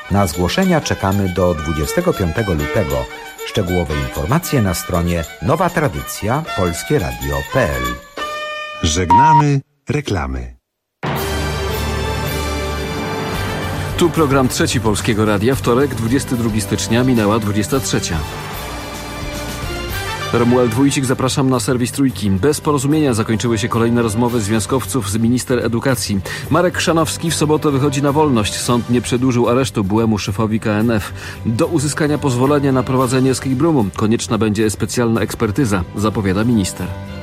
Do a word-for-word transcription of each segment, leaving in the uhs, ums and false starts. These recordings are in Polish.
Na zgłoszenia czekamy do dwudziestego piątego lutego. Szczegółowe informacje na stronie nowa tradycja polskie radio kropka p l. Żegnamy reklamy. Tu program Trzeci Polskiego Radia. Wtorek, dwudziestego drugiego stycznia, minęła dwudziesta trzecia. Romuald Wójcik, zapraszam na serwis Trójki. Bez porozumienia zakończyły się kolejne rozmowy związkowców z minister edukacji. Marek Chrzanowski w sobotę wychodzi na wolność. Sąd nie przedłużył aresztu byłemu szefowi K N F. Do uzyskania pozwolenia na prowadzenie escape roomu konieczna będzie specjalna ekspertyza, zapowiada minister.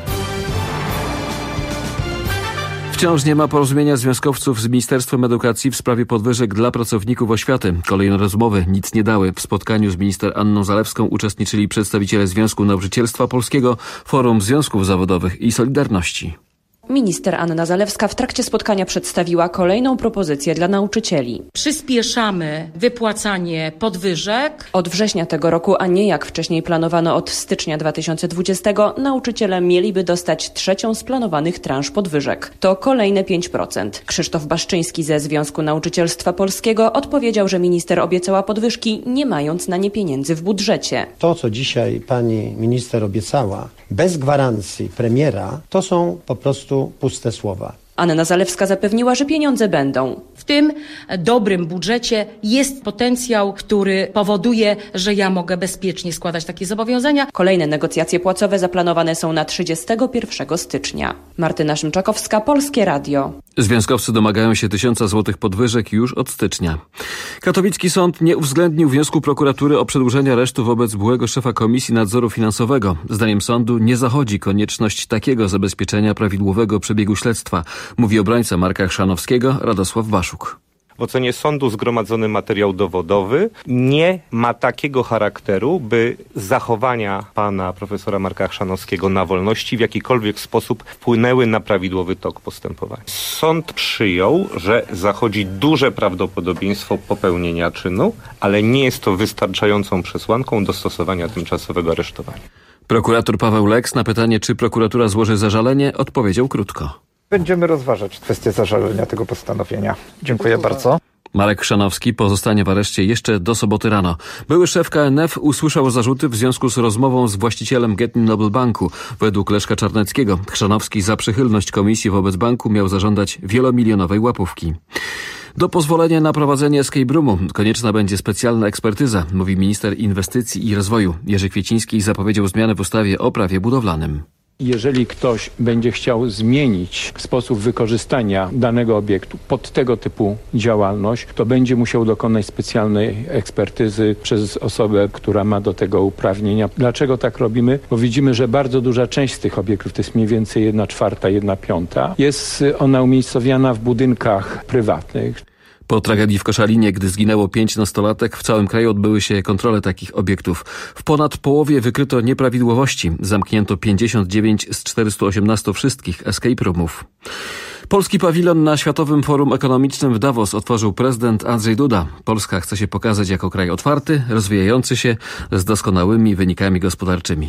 Wciąż nie ma porozumienia związkowców z Ministerstwem Edukacji w sprawie podwyżek dla pracowników oświaty. Kolejne rozmowy nic nie dały. W spotkaniu z minister Anną Zalewską uczestniczyli przedstawiciele Związku Nauczycielstwa Polskiego, Forum Związków Zawodowych i Solidarności. Minister Anna Zalewska w trakcie spotkania przedstawiła kolejną propozycję dla nauczycieli. Przyspieszamy wypłacanie podwyżek. Od września tego roku, a nie jak wcześniej planowano od stycznia dwa tysiące dwudziestego, nauczyciele mieliby dostać trzecią z planowanych transz podwyżek. To kolejne pięć procent. Krzysztof Baszczyński ze Związku Nauczycielstwa Polskiego odpowiedział, że minister obiecała podwyżki, nie mając na nie pieniędzy w budżecie. To, co dzisiaj pani minister obiecała, bez gwarancji premiera, to są po prostu puste słowa. Anna Zalewska zapewniła, że pieniądze będą. W tym dobrym budżecie jest potencjał, który powoduje, że ja mogę bezpiecznie składać takie zobowiązania. Kolejne negocjacje płacowe zaplanowane są na trzydziestego pierwszego stycznia. Martyna Szymczakowska, Polskie Radio. Związkowcy domagają się tysiąca złotych podwyżek już od stycznia. Katowicki sąd nie uwzględnił wniosku prokuratury o przedłużenie aresztu wobec byłego szefa Komisji Nadzoru Finansowego. Zdaniem sądu nie zachodzi konieczność takiego zabezpieczenia prawidłowego przebiegu śledztwa, mówi obrońca Marka Chrzanowskiego Radosław Waszuk. W ocenie sądu zgromadzony materiał dowodowy nie ma takiego charakteru, by zachowania pana profesora Marka Chrzanowskiego na wolności w jakikolwiek sposób wpłynęły na prawidłowy tok postępowania. Sąd przyjął, że zachodzi duże prawdopodobieństwo popełnienia czynu, ale nie jest to wystarczającą przesłanką do stosowania tymczasowego aresztowania. Prokurator Paweł Leks na pytanie, czy prokuratura złoży zażalenie, odpowiedział krótko. Będziemy rozważać kwestię zażalenia tego postanowienia. Dziękuję bardzo. Marek Chrzanowski pozostanie w areszcie jeszcze do soboty rano. Były szef K N F usłyszał zarzuty w związku z rozmową z właścicielem Getin Noble Banku. Według Leszka Czarneckiego Chrzanowski za przychylność komisji wobec banku miał zażądać wielomilionowej łapówki. Do pozwolenia na prowadzenie escape roomu konieczna będzie specjalna ekspertyza, mówi minister inwestycji i rozwoju. Jerzy Kwieciński zapowiedział zmianę w ustawie o prawie budowlanym. Jeżeli ktoś będzie chciał zmienić sposób wykorzystania danego obiektu pod tego typu działalność, to będzie musiał dokonać specjalnej ekspertyzy przez osobę, która ma do tego uprawnienia. Dlaczego tak robimy? Bo widzimy, że bardzo duża część z tych obiektów, to jest mniej więcej jedna czwarta, jedna piąta, jest ona umiejscowiona w budynkach prywatnych. Po tragedii w Koszalinie, gdy zginęło pięć nastolatek, w całym kraju odbyły się kontrole takich obiektów. W ponad połowie wykryto nieprawidłowości. Zamknięto pięćdziesiąt dziewięć z czterystu osiemnastu wszystkich escape roomów. Polski pawilon na Światowym Forum Ekonomicznym w Davos otworzył prezydent Andrzej Duda. Polska chce się pokazać jako kraj otwarty, rozwijający się, z doskonałymi wynikami gospodarczymi.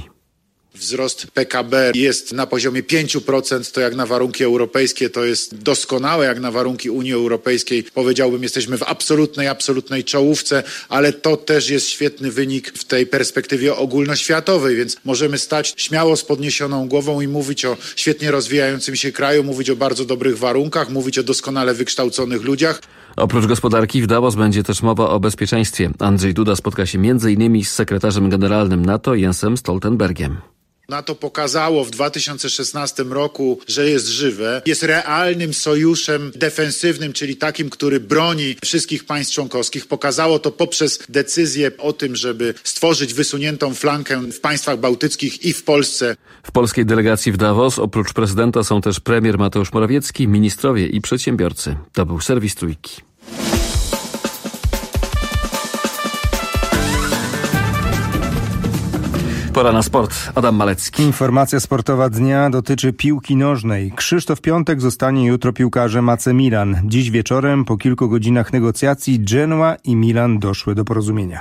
Wzrost P K B jest na poziomie pięć procent, to jak na warunki europejskie to jest doskonałe, jak na warunki Unii Europejskiej powiedziałbym jesteśmy w absolutnej, absolutnej czołówce, ale to też jest świetny wynik w tej perspektywie ogólnoświatowej, więc możemy stać śmiało z podniesioną głową i mówić o świetnie rozwijającym się kraju, mówić o bardzo dobrych warunkach, mówić o doskonale wykształconych ludziach. Oprócz gospodarki w Davos będzie też mowa o bezpieczeństwie. Andrzej Duda spotka się między innymi z sekretarzem generalnym NATO Jensem Stoltenbergiem. NATO pokazało w dwa tysiące szesnastym roku, że jest żywe, jest realnym sojuszem defensywnym, czyli takim, który broni wszystkich państw członkowskich. Pokazało to poprzez decyzję o tym, żeby stworzyć wysuniętą flankę w państwach bałtyckich i w Polsce. W polskiej delegacji w Davos oprócz prezydenta są też premier Mateusz Morawiecki, ministrowie i przedsiębiorcy. To był serwis Trójki. Pora na sport. Adam Malecki. Informacja sportowa dnia dotyczy piłki nożnej. Krzysztof Piątek zostanie jutro piłkarzem A C Milan. Dziś wieczorem po kilku godzinach negocjacji Genoa i Milan doszły do porozumienia.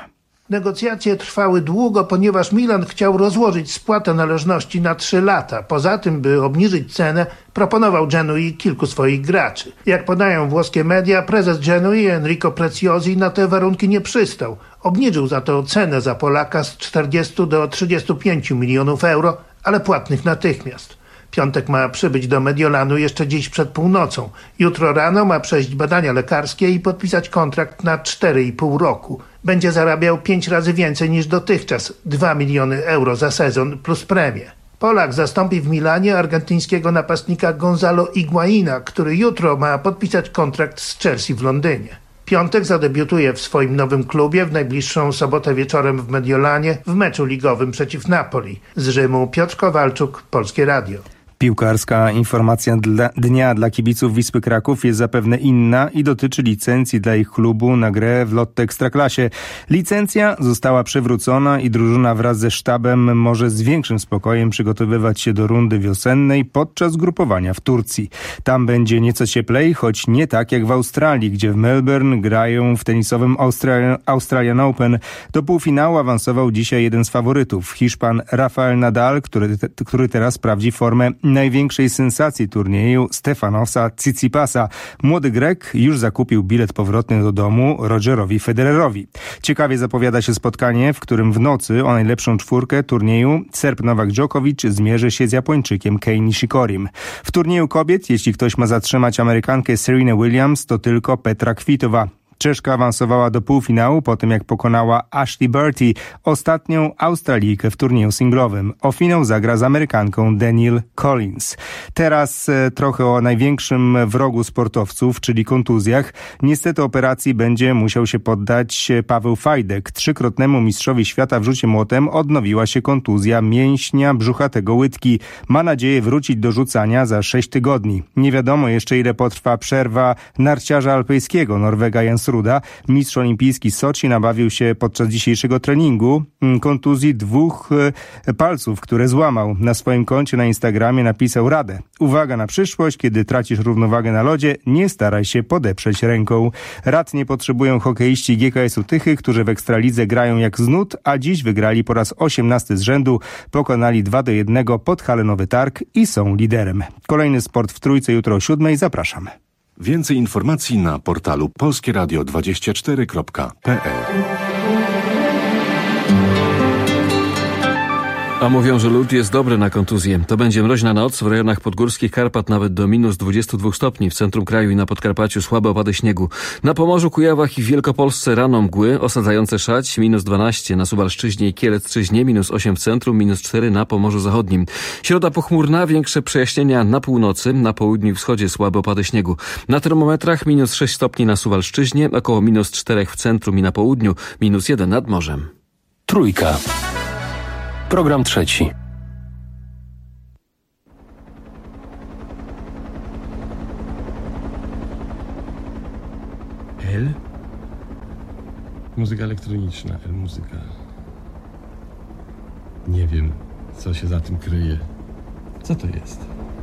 Negocjacje trwały długo, ponieważ Milan chciał rozłożyć spłatę należności na trzy lata. Poza tym, by obniżyć cenę, proponował Genui kilku swoich graczy. Jak podają włoskie media, prezes Genui Enrico Preziosi na te warunki nie przystał. Obniżył za to cenę za Polaka z czterdziestu do trzydziestu pięciu milionów euro, ale płatnych natychmiast. Piątek ma przybyć do Mediolanu jeszcze dziś przed północą. Jutro rano ma przejść badania lekarskie i podpisać kontrakt na cztery i pół roku. Będzie zarabiał pięć razy więcej niż dotychczas, dwa miliony euro za sezon plus premię. Polak zastąpi w Milanie argentyńskiego napastnika Gonzalo Higuaina, który jutro ma podpisać kontrakt z Chelsea w Londynie. Piątek zadebiutuje w swoim nowym klubie w najbliższą sobotę wieczorem w Mediolanie w meczu ligowym przeciw Napoli. Z Rzymu Piotr Kowalczuk, Polskie Radio. Piłkarska informacja dla, dnia dla kibiców Wisły Kraków jest zapewne inna i dotyczy licencji dla ich klubu na grę w Lotto Ekstraklasie. Licencja została przywrócona i drużyna wraz ze sztabem może z większym spokojem przygotowywać się do rundy wiosennej podczas grupowania w Turcji. Tam będzie nieco cieplej, choć nie tak jak w Australii, gdzie w Melbourne grają w tenisowym Australian, Australian Open. Do półfinału awansował dzisiaj jeden z faworytów, Hiszpan Rafael Nadal, który, te, który teraz sprawdzi formę największej sensacji turnieju, Stefanosa Tsitsipasa. Młody Grek już zakupił bilet powrotny do domu Rogerowi Federerowi. Ciekawie zapowiada się spotkanie, w którym w nocy o najlepszą czwórkę turnieju Serb Nowak Djokovic zmierzy się z Japończykiem Kei Nishikorim. W turnieju kobiet, jeśli ktoś ma zatrzymać Amerykankę Serenę Williams, to tylko Petra Kvitova. Czeszka awansowała do półfinału po tym, jak pokonała Ashley Barty, ostatnią Australijkę w turnieju singlowym. O finał zagra z Amerykanką Danielle Collins. Teraz e, trochę o największym wrogu sportowców, czyli kontuzjach. Niestety operacji będzie musiał się poddać Paweł Fajdek. Trzykrotnemu mistrzowi świata w rzucie młotem odnowiła się kontuzja mięśnia brzuchatego łydki. Ma nadzieję wrócić do rzucania za sześć tygodni. Nie wiadomo jeszcze, ile potrwa przerwa narciarza alpejskiego Norwega Jens Ruda. Mistrz olimpijski z Soczi nabawił się podczas dzisiejszego treningu kontuzji dwóch palców, które złamał. Na swoim koncie na Instagramie napisał radę. Uwaga na przyszłość, kiedy tracisz równowagę na lodzie, nie staraj się podeprzeć ręką. Rad nie potrzebują hokeiści G K S-u Tychy, którzy w Ekstralidze grają jak z nut, a dziś wygrali po raz osiemnasty z rzędu. Pokonali dwa do jednego Podhale-Nowy Targ i są liderem. Kolejny sport w Trójce jutro o siódmej. Zapraszam. Więcej informacji na portalu polskie radio dwadzieścia cztery kropka p l. A mówią, że lód jest dobry na kontuzję. To będzie mroźna noc, w rejonach podgórskich Karpat nawet do minus dwudziestu dwóch stopni, w centrum kraju i na Podkarpaciu słabe opady śniegu. Na Pomorzu, Kujawach i w Wielkopolsce rano mgły, osadzające szać, minus dwanaście, na Suwalszczyźnie i Kielecczyźnie, minus osiem w centrum, minus cztery na Pomorzu Zachodnim. Środa pochmurna, większe przejaśnienia na północy, na południu i wschodzie słabe opady śniegu. Na termometrach minus sześć stopni na Suwalszczyźnie, około minus cztery w centrum i na południu, minus jeden nad morzem. Trójka. Program trzeci. L? Muzyka elektroniczna, L muzyka. Nie wiem, co się za tym kryje. Co to jest?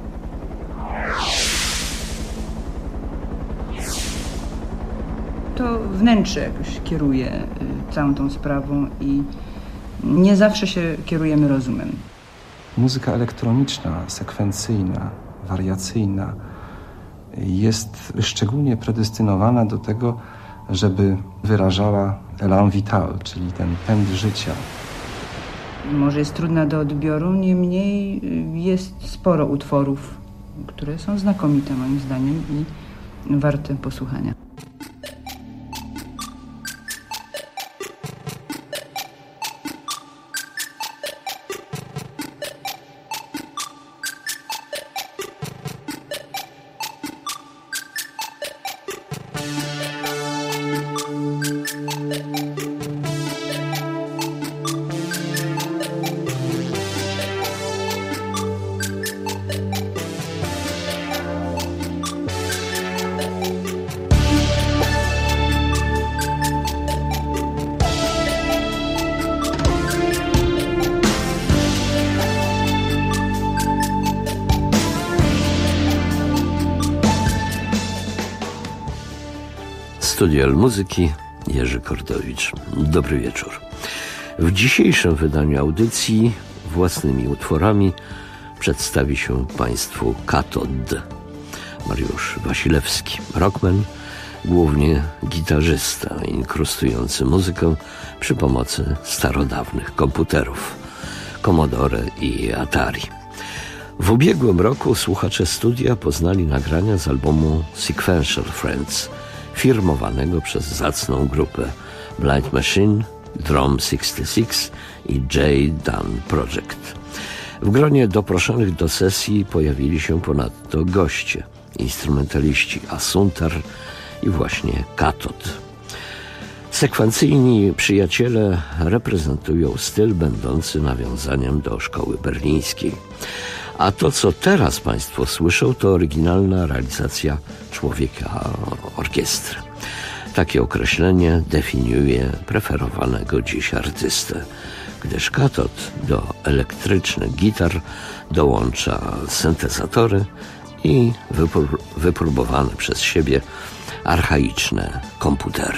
To wnętrze jakoś kieruje całą tą sprawą i nie zawsze się kierujemy rozumem. Muzyka elektroniczna, sekwencyjna, wariacyjna jest szczególnie predestynowana do tego, żeby wyrażała élan vital, czyli ten pęd życia. Może jest trudna do odbioru, niemniej jest sporo utworów, które są znakomite moim zdaniem i warte posłuchania. Studio Muzyki Jerzy Kordowicz. Dobry wieczór. W dzisiejszym wydaniu audycji własnymi utworami przedstawi się Państwu Katod. Mariusz Wasilewski, rockman, głównie gitarzysta, inkrustujący muzykę przy pomocy starodawnych komputerów Commodore i Atari. W ubiegłym roku słuchacze studia poznali nagrania z albumu Sequential Friends, firmowanego przez zacną grupę Blind Machine, Drum sześćdziesiąt sześć i J. Dunn Project. W gronie doproszonych do sesji pojawili się ponadto goście, instrumentaliści Asuntar i właśnie Katod. Sekwencyjni przyjaciele reprezentują styl będący nawiązaniem do szkoły berlińskiej. A to, co teraz Państwo słyszą, to oryginalna realizacja człowieka orkiestry. Takie określenie definiuje preferowanego dziś artystę, gdyż Katod do elektrycznych gitar dołącza syntezatory i wypr- wypróbowane przez siebie archaiczne komputery.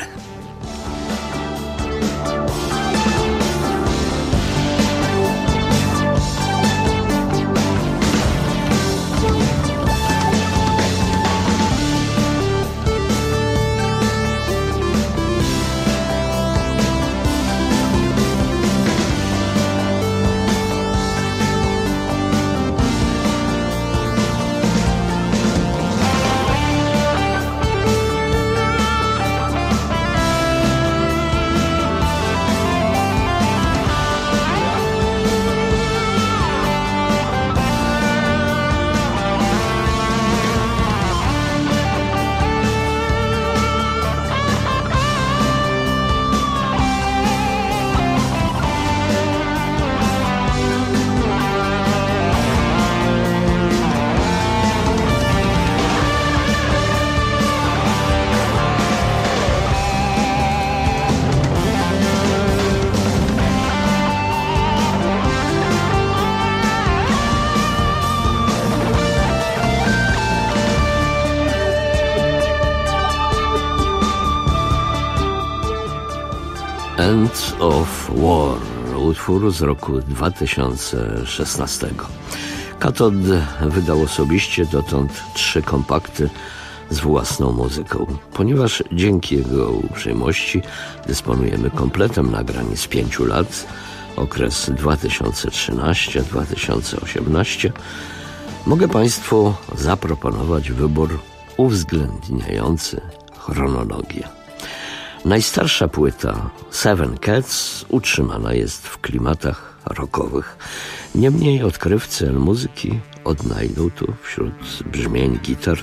End of War, utwór z roku dwa tysiące szesnastego. Katod wydał osobiście dotąd trzy kompakty z własną muzyką. Ponieważ dzięki jego uprzejmości dysponujemy kompletem nagrań z pięciu lat, okres dwa tysiące trzynasty do dwa tysiące osiemnastego, mogę Państwu zaproponować wybór uwzględniający chronologię. Najstarsza płyta Seven Cats utrzymana jest w klimatach rockowych. Niemniej odkrywcy muzyki odnajdą tu wśród brzmień gitar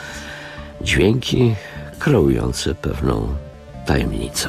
dźwięki kreujące pewną tajemnicę.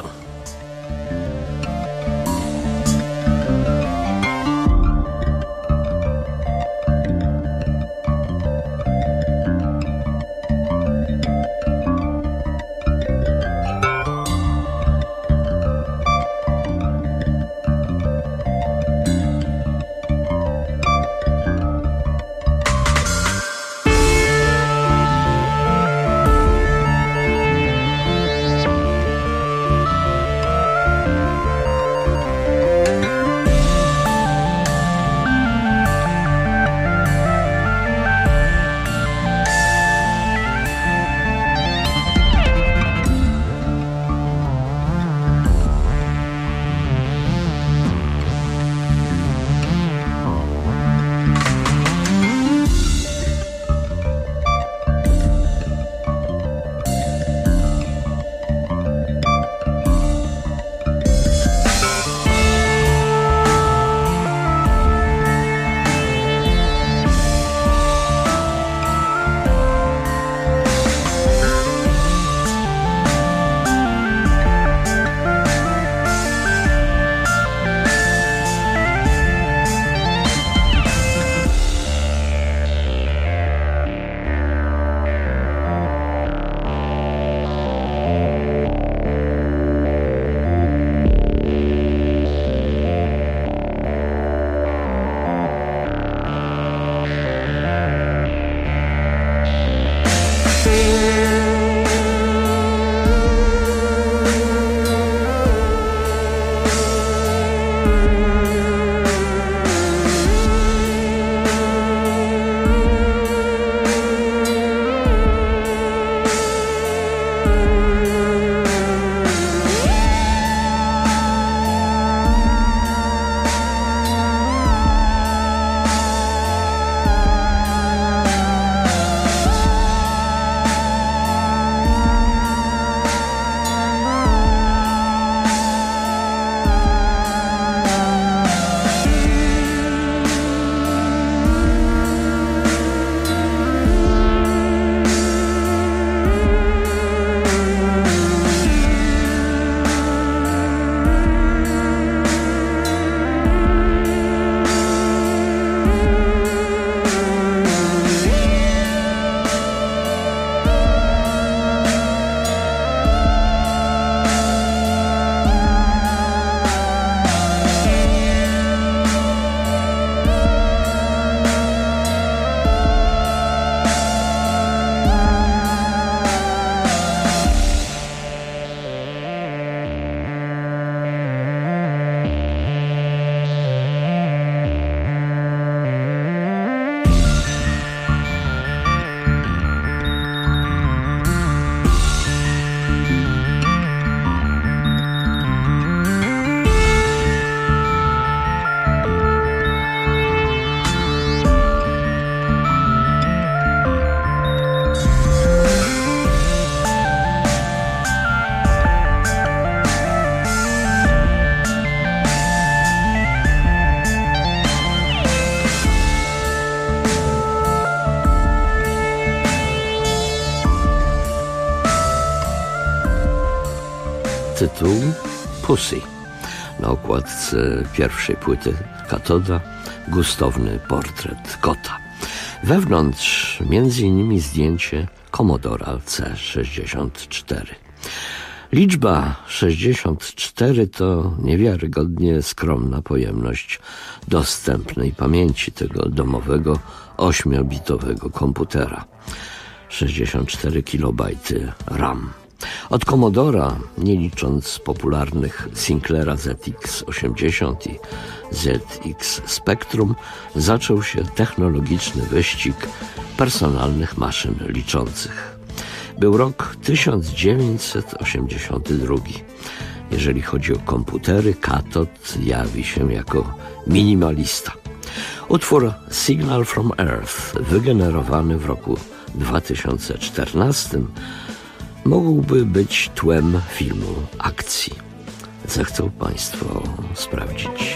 tytuł Pussy. Na okładce pierwszej płyty Katoda gustowny portret kota. Wewnątrz między innymi zdjęcie Commodora C sześćdziesiąt cztery. Liczba sześćdziesiąt cztery to niewiarygodnie skromna pojemność dostępnej pamięci tego domowego ośmiobitowego komputera. sześćdziesiąt cztery kilobajty RAM. Od Commodora, nie licząc popularnych Sinclaira Z X osiemdziesiąt i Z X Spectrum, zaczął się technologiczny wyścig personalnych maszyn liczących. Był rok tysiąc dziewięćset osiemdziesiąty drugi. Jeżeli chodzi o komputery, Katod jawi się jako minimalista. Utwór Signal from Earth, wygenerowany w roku dwa tysiące czternastym, mógłby być tłem filmu akcji. Zechcą Państwo sprawdzić.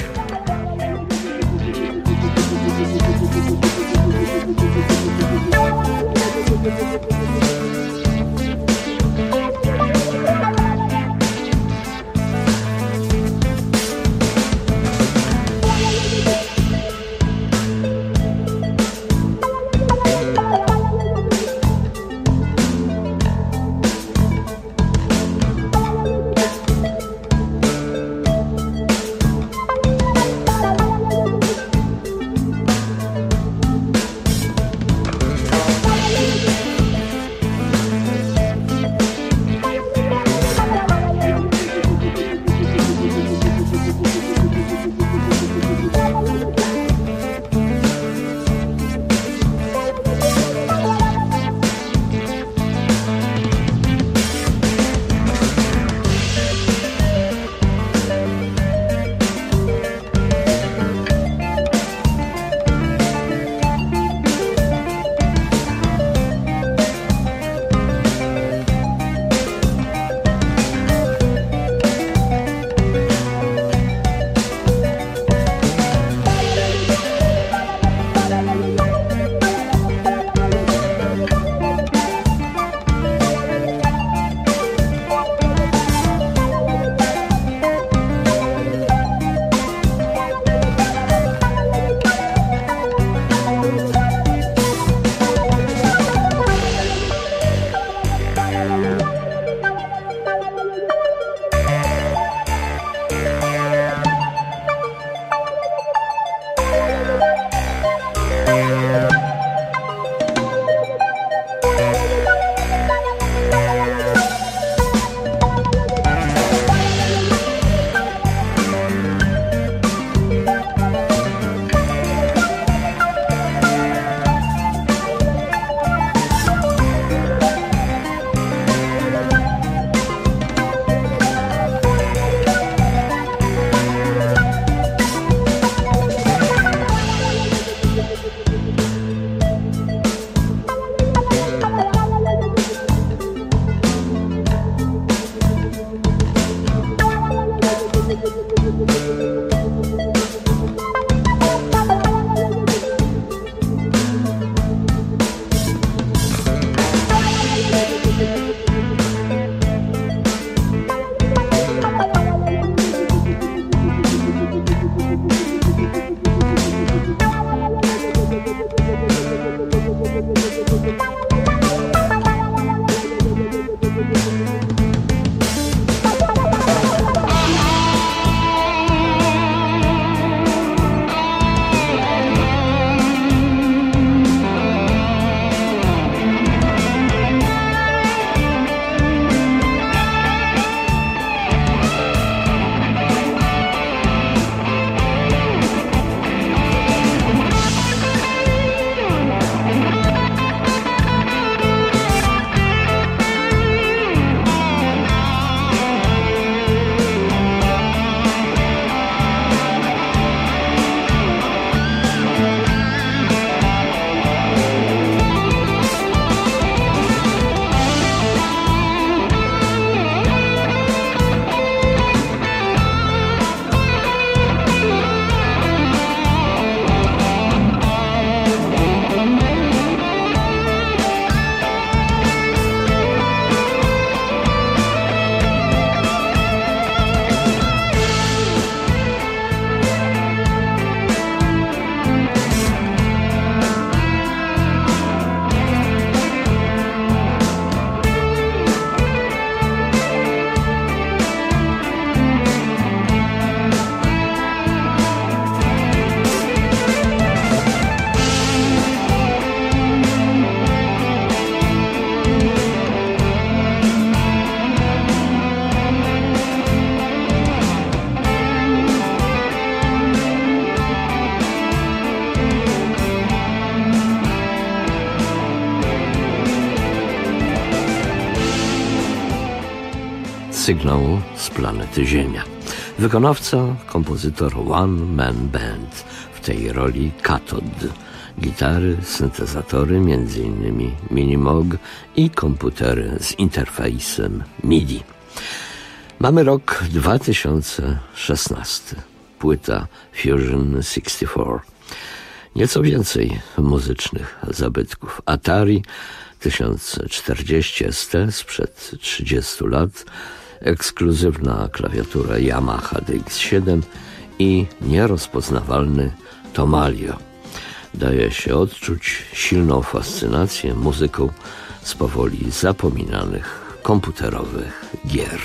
sygnału z planety Ziemia. Wykonawca, kompozytor One Man Band, w tej roli katod. Gitary, syntezatory, między innymi Minimoog i komputery z interfejsem M I D I. Mamy rok dwa tysiące szesnasty. Płyta Fusion sześćdziesiąt cztery. Nieco więcej muzycznych zabytków. Atari tysiąc czterdzieści S T sprzed trzydziestu lat, ekskluzywna klawiatura Yamaha D X siedem i nierozpoznawalny Tomalio. Daje się odczuć silną fascynację muzyką z powoli zapominanych komputerowych gier.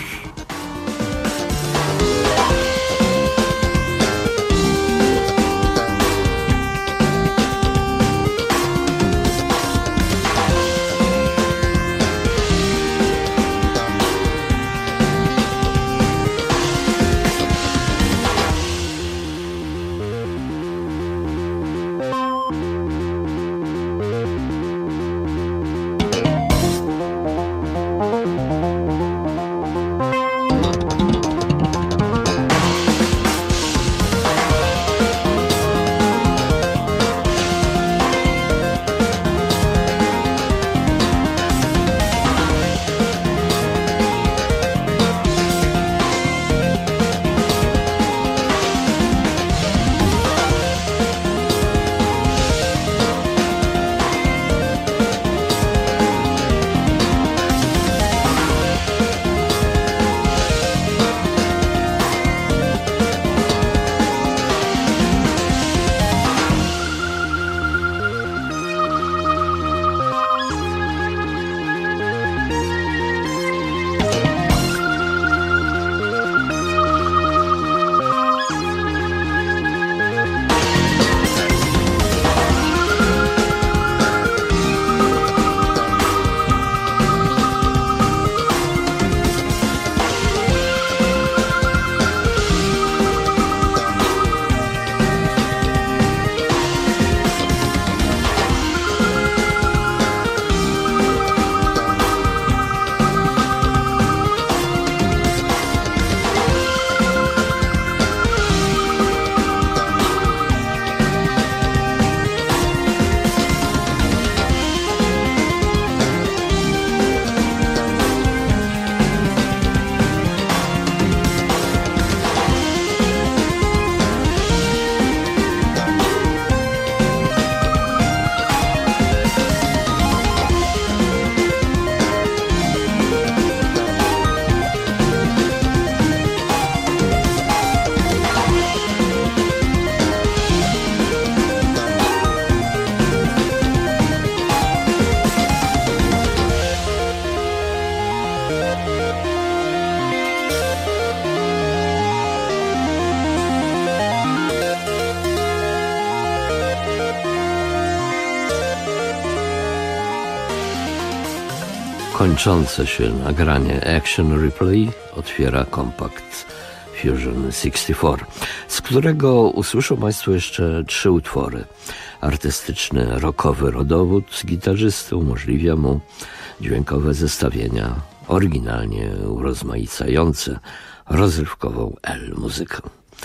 Kończące się nagranie Action Replay otwiera kompakt Fusion sześćdziesiąt cztery, z którego usłyszą Państwo jeszcze trzy utwory. Artystyczny rockowy rodowód gitarzysty umożliwia mu dźwiękowe zestawienia oryginalnie urozmaicające rozrywkową L-muzykę.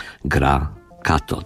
Gra katod.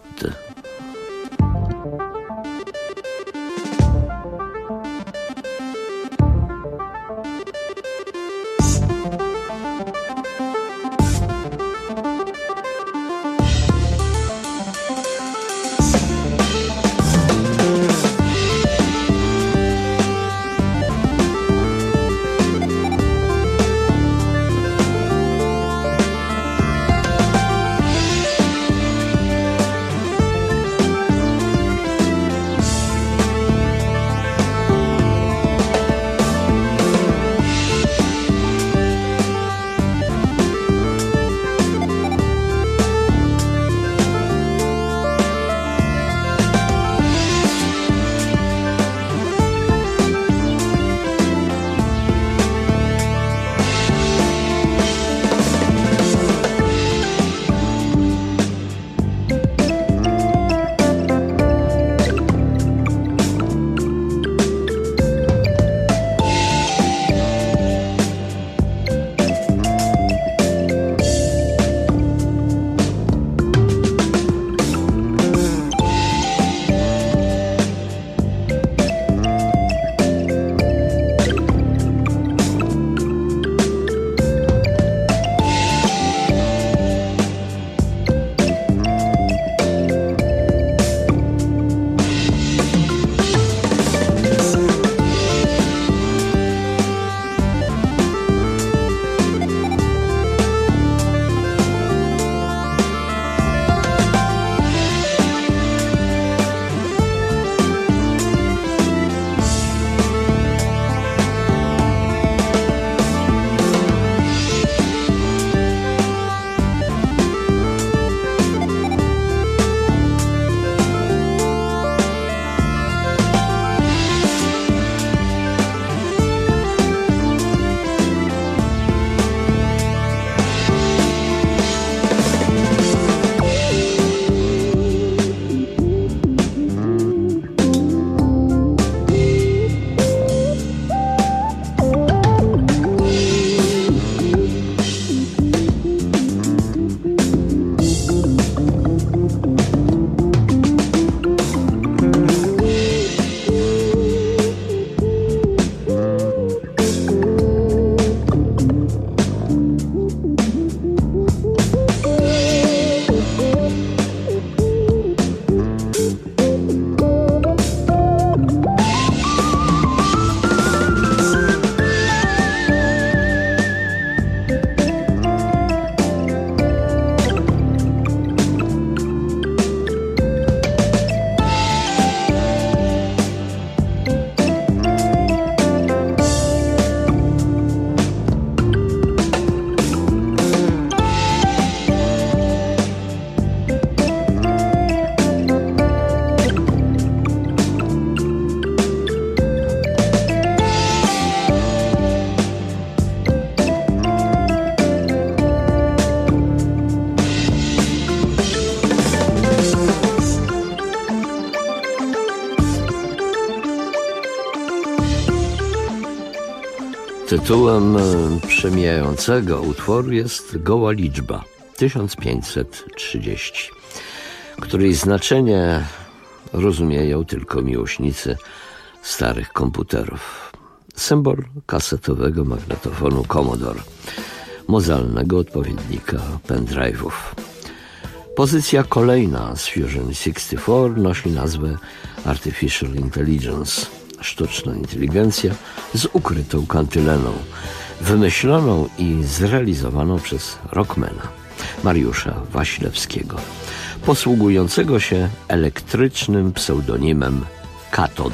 Tytułem przemijającego utworu jest Goła liczba tysiąc pięćset trzydzieści, której znaczenie rozumieją tylko miłośnicy starych komputerów. Symbol kasetowego magnetofonu Commodore, mozalnego odpowiednika pendrive'ów. Pozycja kolejna z Fusion sześćdziesiąt cztery nosi nazwę Artificial Intelligence, sztuczna inteligencja z ukrytą kantyleną, wymyśloną i zrealizowaną przez rockmana Mariusza Waślewskiego, posługującego się elektrycznym pseudonimem Katod.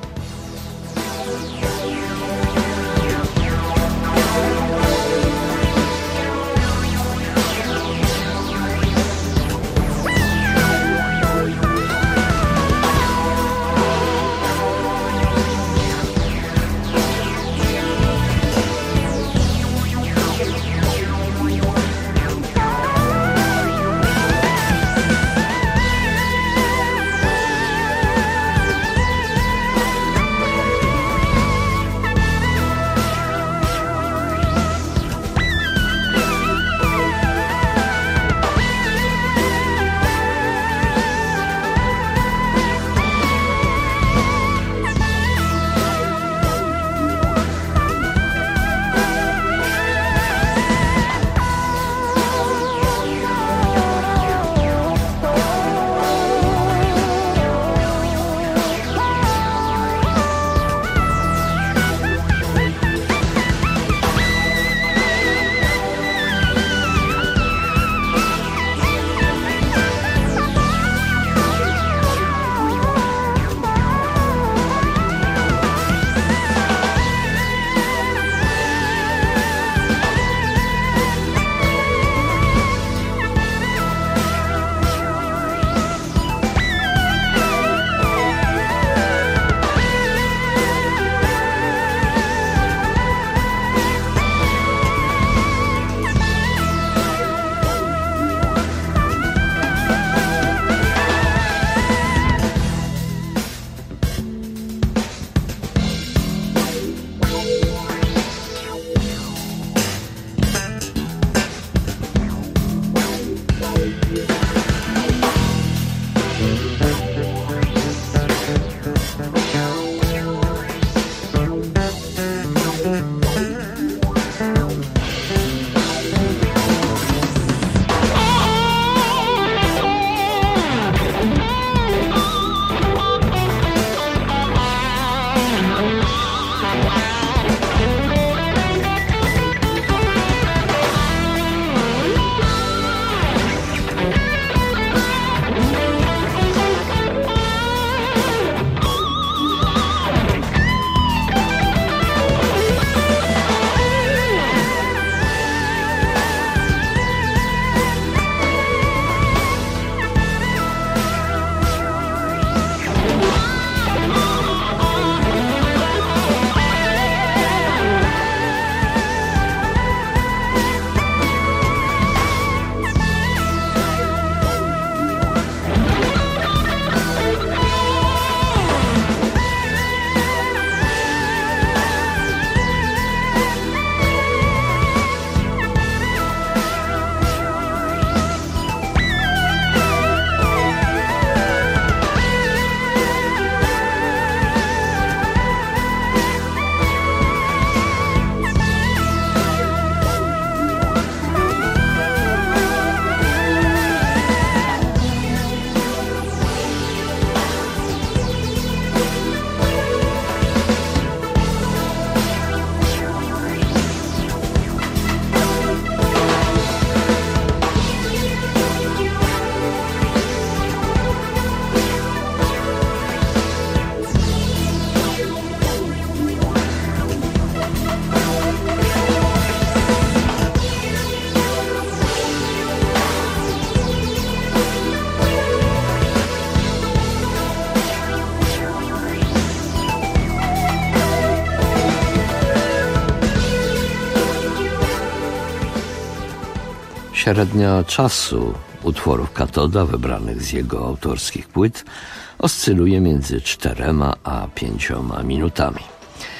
Średnia czasu utworów Katoda wybranych z jego autorskich płyt oscyluje między czterema a pięcioma minutami.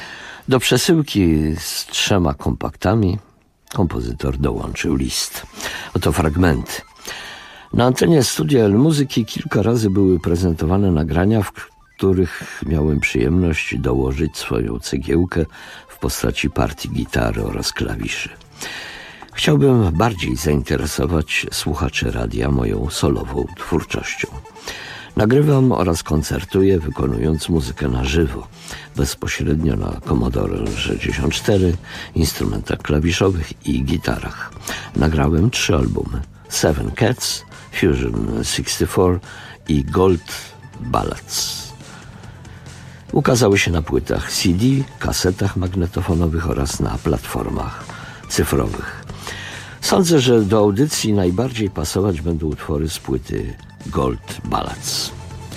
Do przesyłki z trzema kompaktami kompozytor dołączył list. Oto fragmenty. Na antenie Studia El Muzyki kilka razy były prezentowane nagrania, w których miałem przyjemność dołożyć swoją cegiełkę w postaci partii gitary oraz klawiszy. Chciałbym bardziej zainteresować słuchaczy radia moją solową twórczością. Nagrywam oraz koncertuję, wykonując muzykę na żywo, bezpośrednio na Commodore sześćdziesiąt cztery, instrumentach klawiszowych i gitarach. Nagrałem trzy albumy: Seven Cats, Fusion sześćdziesiąt cztery i Gold Ballads. Ukazały się na płytach C D, kasetach magnetofonowych oraz na platformach cyfrowych. Sądzę, że do audycji najbardziej pasować będą utwory z płyty Gold Ballads.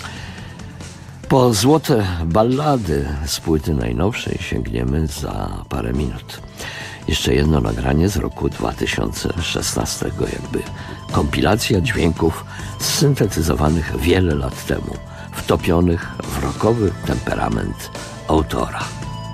Po złote ballady z płyty najnowszej sięgniemy za parę minut. Jeszcze jedno nagranie z roku dwa tysiące szesnastego, jakby kompilacja dźwięków syntetyzowanych wiele lat temu, wtopionych w rockowy temperament autora.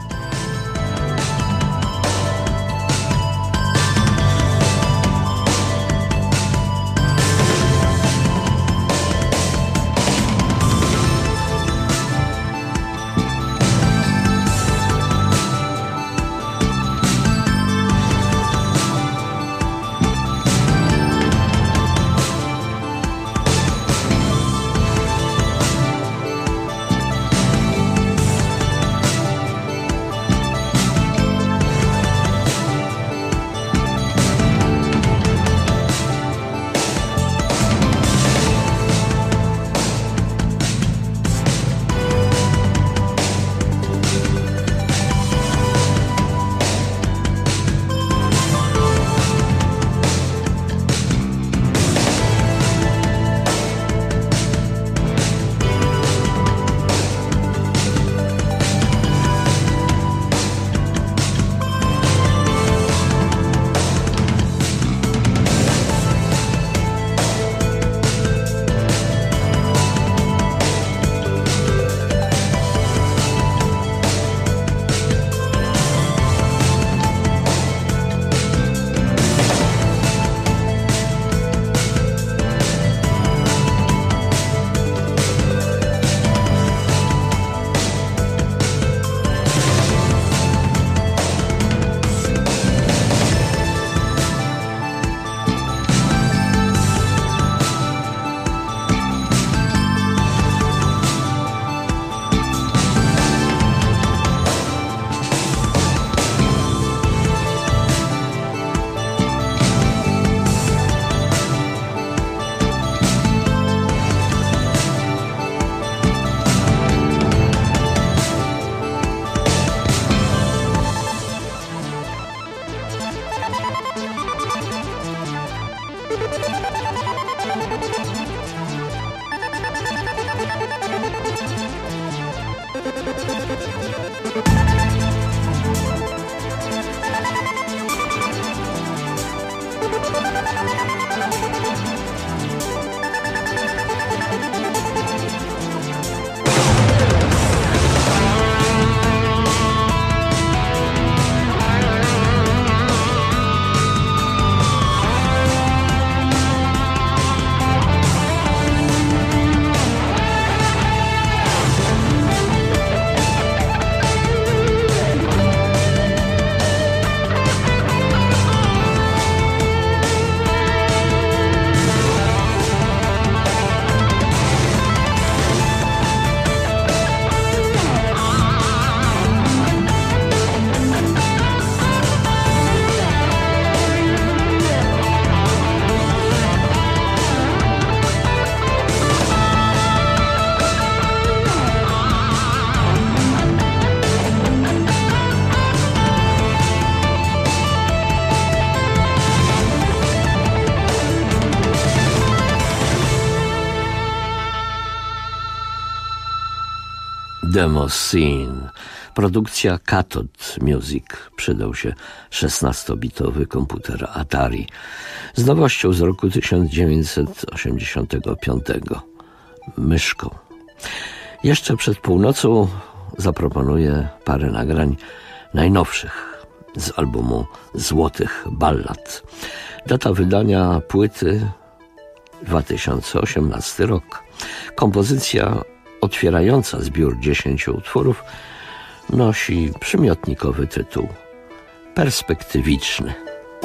Demo Scene. Produkcja Cathode Music. Przydał się szesnastobitowy komputer Atari z nowością z roku tysiąc dziewięćset osiemdziesiątego piątego. Myszką. Jeszcze przed północą zaproponuję parę nagrań najnowszych z albumu Złotych Ballad. Data wydania płyty dwa tysiące osiemnasty rok. Kompozycja otwierająca zbiór dziesięciu utworów nosi przymiotnikowy tytuł Perspektywiczny.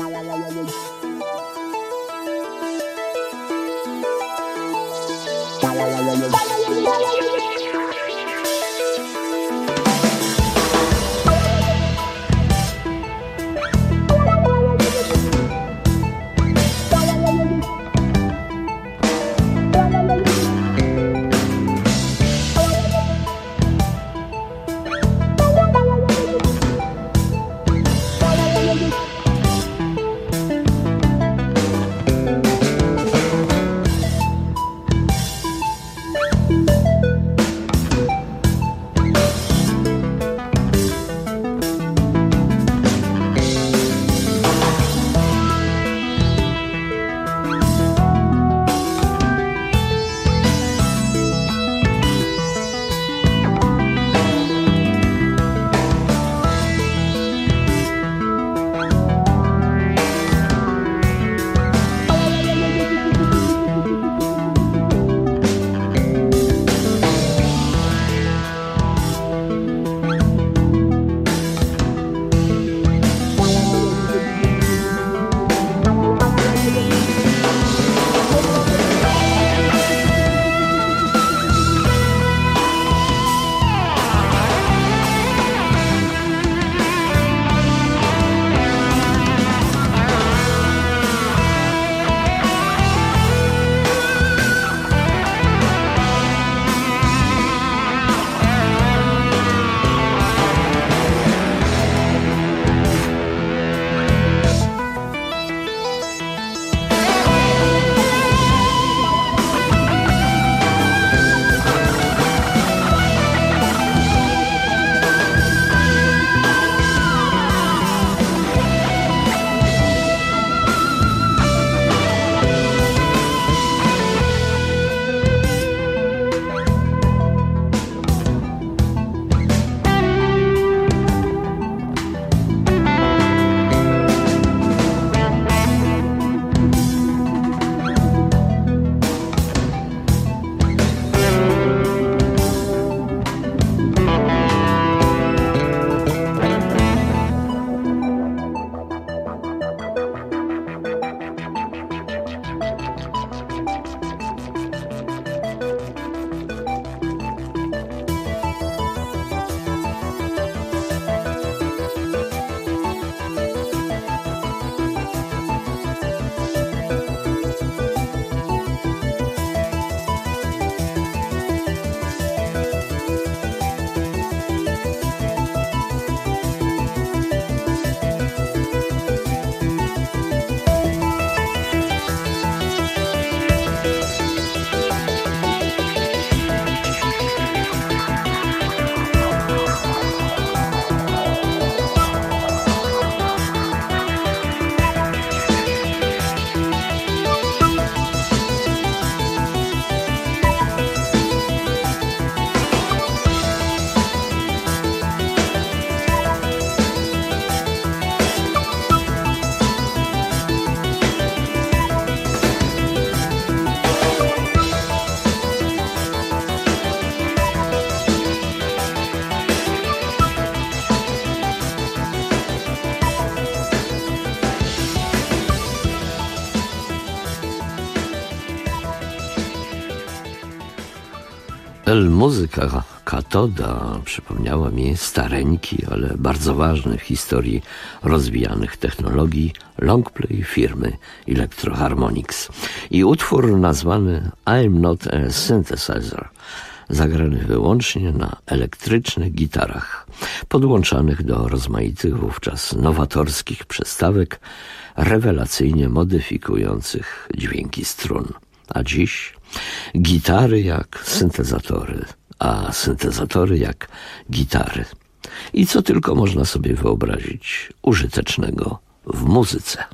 El Muzyka Katoda przypomniała mi stareńki, ale bardzo ważny w historii rozwijanych technologii longplay firmy Electro Harmonix i utwór nazwany I'm Not a Synthesizer, zagrany wyłącznie na elektrycznych gitarach, podłączanych do rozmaitych wówczas nowatorskich przestawek, rewelacyjnie modyfikujących dźwięki strun. A dziś gitary jak syntezatory, a syntezatory jak gitary. I co tylko można sobie wyobrazić użytecznego w muzyce.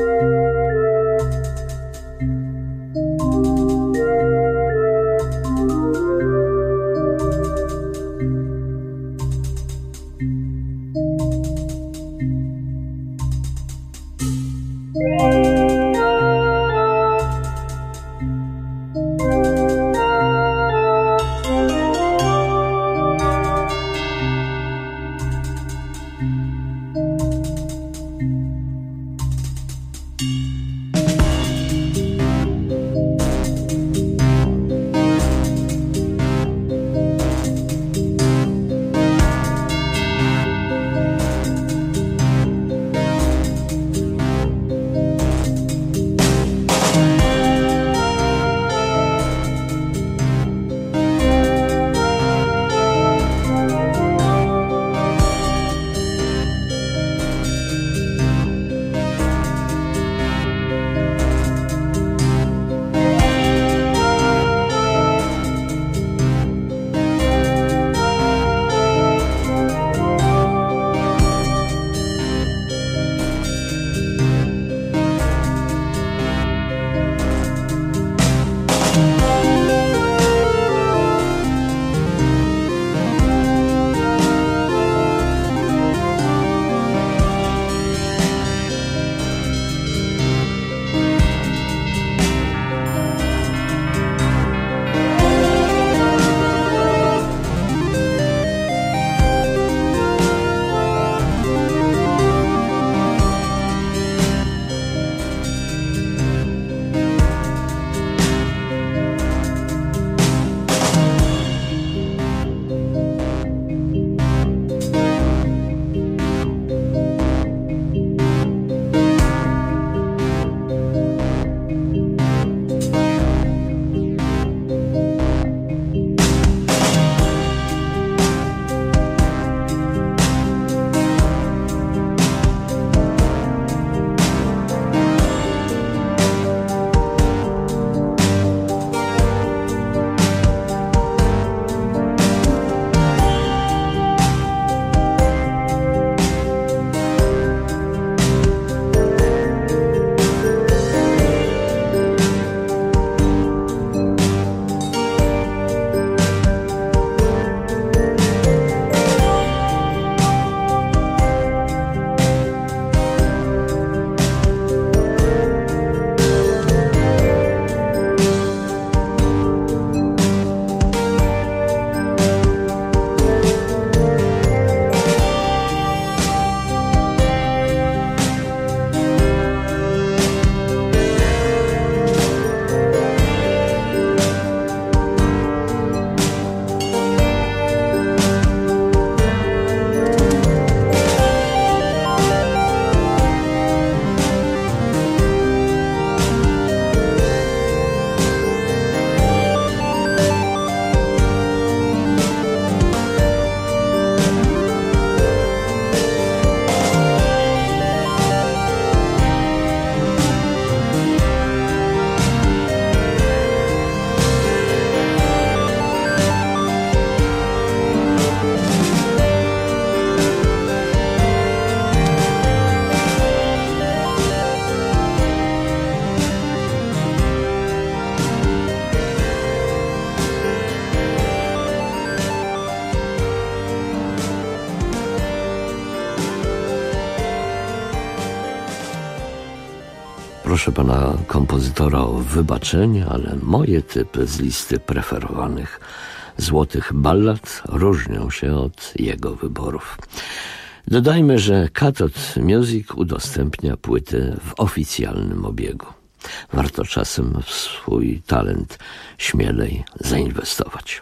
Proszę pana kompozytora o wybaczenie, ale moje typy z listy preferowanych złotych ballad różnią się od jego wyborów. Dodajmy, że Cathode Music udostępnia płyty w oficjalnym obiegu. Warto czasem w swój talent śmielej zainwestować.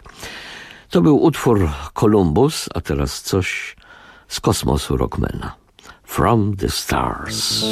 To był utwór Columbus, a teraz coś z kosmosu Rockmana. From the Stars.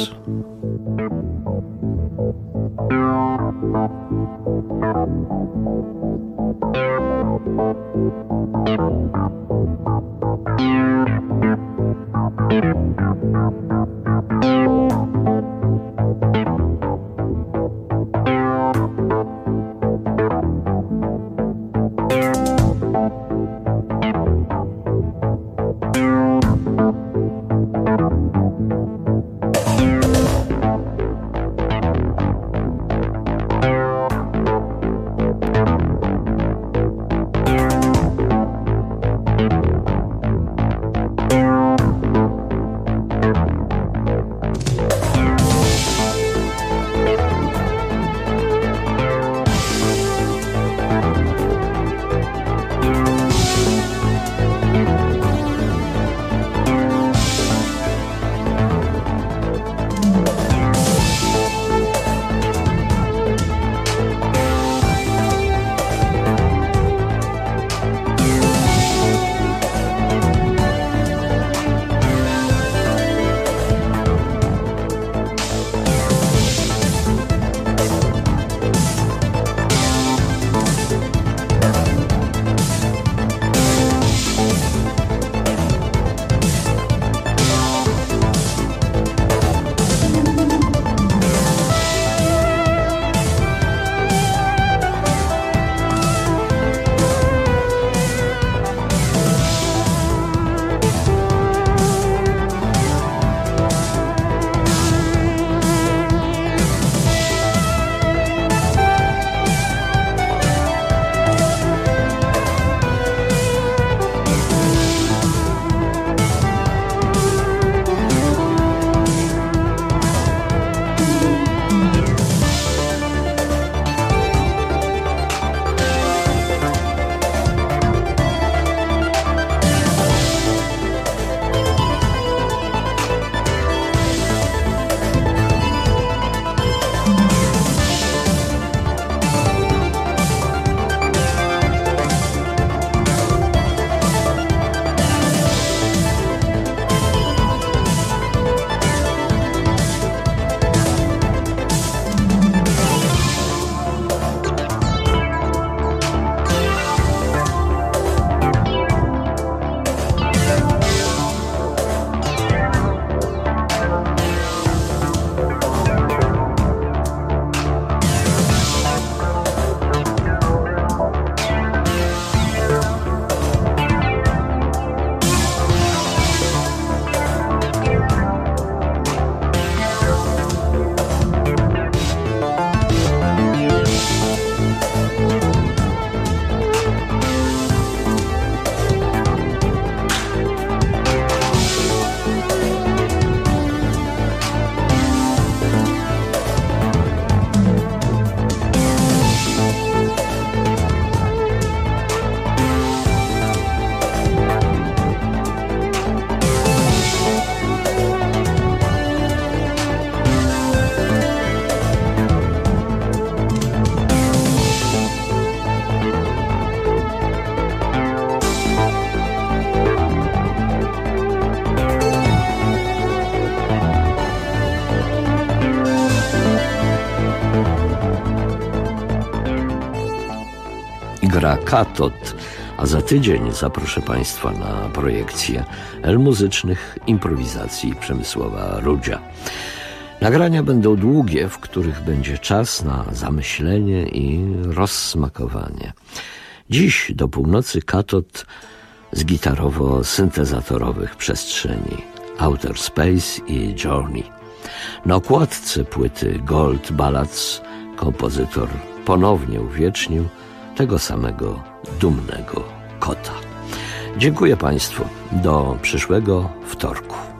gra Katot, a za tydzień zaproszę Państwa na projekcję el-muzycznych improwizacji Przemysława Rudzia. Nagrania będą długie, w których będzie czas na zamyślenie i rozsmakowanie. Dziś do północy Katot z gitarowo-syntezatorowych przestrzeni Outer Space i Journey. Na okładce płyty Gold Ballads kompozytor ponownie uwiecznił tego samego dumnego kota. Dziękuję Państwu. Do przyszłego wtorku.